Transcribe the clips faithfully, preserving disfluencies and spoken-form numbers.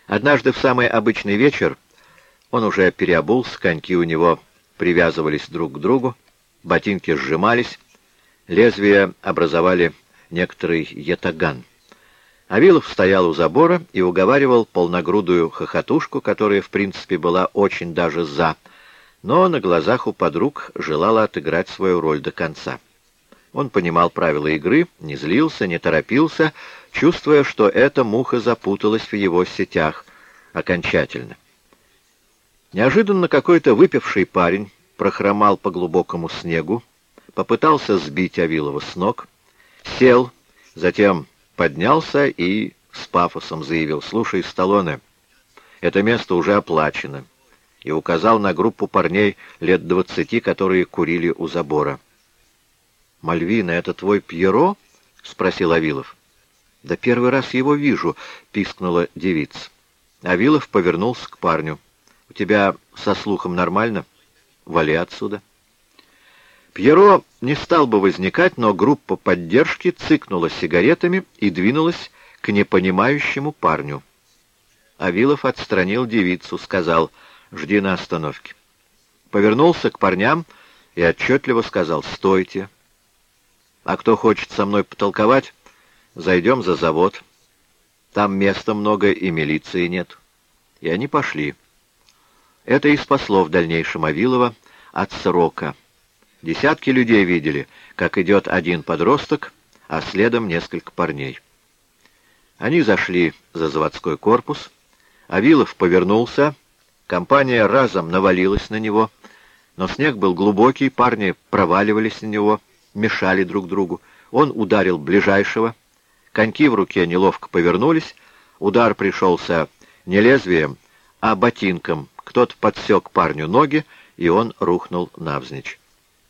Однажды в самый обычный вечер он уже переобулся, коньки у него привязывались друг к другу, ботинки сжимались, лезвия образовали некоторый ятаган. Авилов стоял у забора и уговаривал полногрудую хохотушку, которая, в принципе, была очень даже «за», но на глазах у подруг желала отыграть свою роль до конца. Он понимал правила игры, не злился, не торопился, чувствуя, что эта муха запуталась в его сетях окончательно. Неожиданно какой-то выпивший парень прохромал по глубокому снегу, попытался сбить Авилова с ног, сел, затем поднялся и с пафосом заявил: «Слушай, Сталлоне, это место уже оплачено», и указал на группу парней лет двадцати, которые курили у забора. «Мальвина, это твой Пьеро?» — спросил Авилов. «Да первый раз его вижу», — пискнула девица. Авилов повернулся к парню. «У тебя со слухом нормально? Вали отсюда». Пьеро не стал бы возникать, но группа поддержки цыкнула сигаретами и двинулась к непонимающему парню. Авилов отстранил девицу, сказал: «Жди на остановке». Повернулся к парням и отчетливо сказал: «Стойте. А кто хочет со мной потолковать, зайдем за завод. Там места много и милиции нет». И они пошли. Это и спасло в дальнейшем Авилова от срока. Десятки людей видели, как идет один подросток, а следом несколько парней. Они зашли за заводской корпус. Авилов повернулся. Компания разом навалилась на него, но снег был глубокий, парни проваливались на него, мешали друг другу. Он ударил ближайшего. Коньки в руке неловко повернулись. Удар пришелся не лезвием, а ботинком. Кто-то подсек парню ноги, и он рухнул навзничь.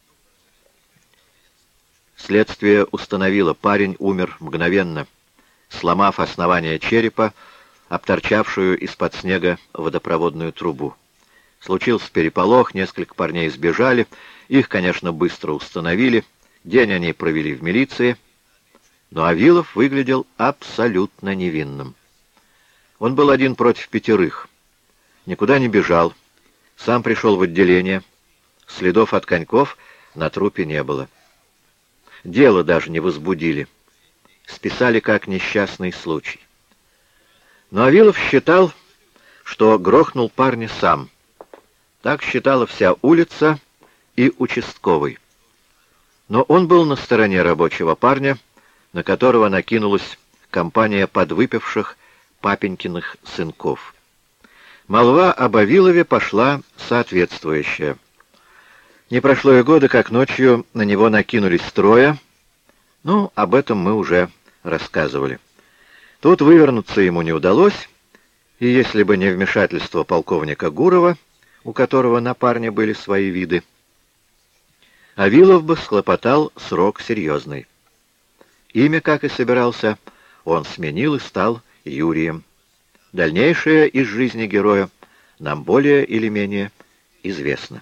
Следствие установило, парень умер мгновенно, сломав основание черепа, обторчавшую из-под снега водопроводную трубу. Случился переполох, несколько парней сбежали, их, конечно, быстро установили, день они провели в милиции, но Авилов выглядел абсолютно невинным. Он был один против пятерых, никуда не бежал, сам пришел в отделение, следов от коньков на трупе не было. Дело даже не возбудили. Списали как несчастный случай. Но Авилов считал, что грохнул парня сам. Так считала вся улица и участковый. Но он был на стороне рабочего парня, на которого накинулась компания подвыпивших папенькиных сынков. Молва об Авилове пошла соответствующая. Не прошло и года, как ночью на него накинулись трое. Ну, об этом мы уже рассказывали. Тут вывернуться ему не удалось, и если бы не вмешательство полковника Гурова, у которого на парня были свои виды, Авилов бы схлопотал срок серьезный. Имя, как и собирался, он сменил и стал Юрием. Дальнейшее из жизни героя нам более или менее известно.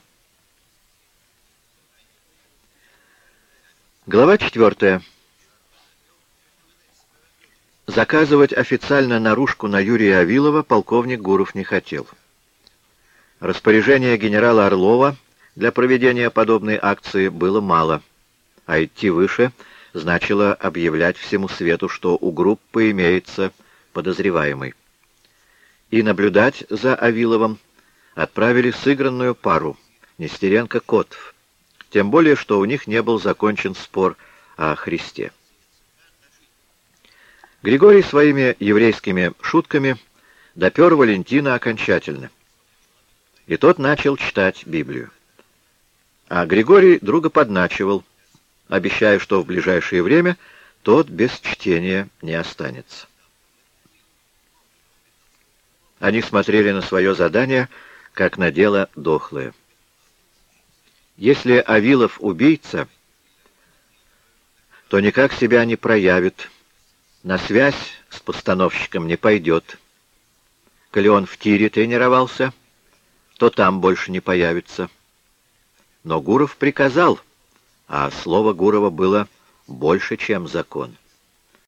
Глава четвертая. Заказывать официально наружку на Юрия Авилова полковник Гуров не хотел. Распоряжения генерала Орлова для проведения подобной акции было мало, а идти выше значило объявлять всему свету, что у группы имеется подозреваемый. И наблюдать за Авиловым отправили сыгранную пару Нестеренко-Котов. Тем более, что у них не был закончен спор о Христе. Григорий своими еврейскими шутками допер Валентина окончательно. И тот начал читать Библию. А Григорий друга подначивал, обещая, что в ближайшее время тот без чтения не останется. Они смотрели на свое задание, как на дело дохлое. Если Авилов убийца, то никак себя не проявит, на связь с постановщиком не пойдет. Коли он в тире тренировался, то там больше не появится. Но Гуров приказал, а слово Гурова было больше, чем закон.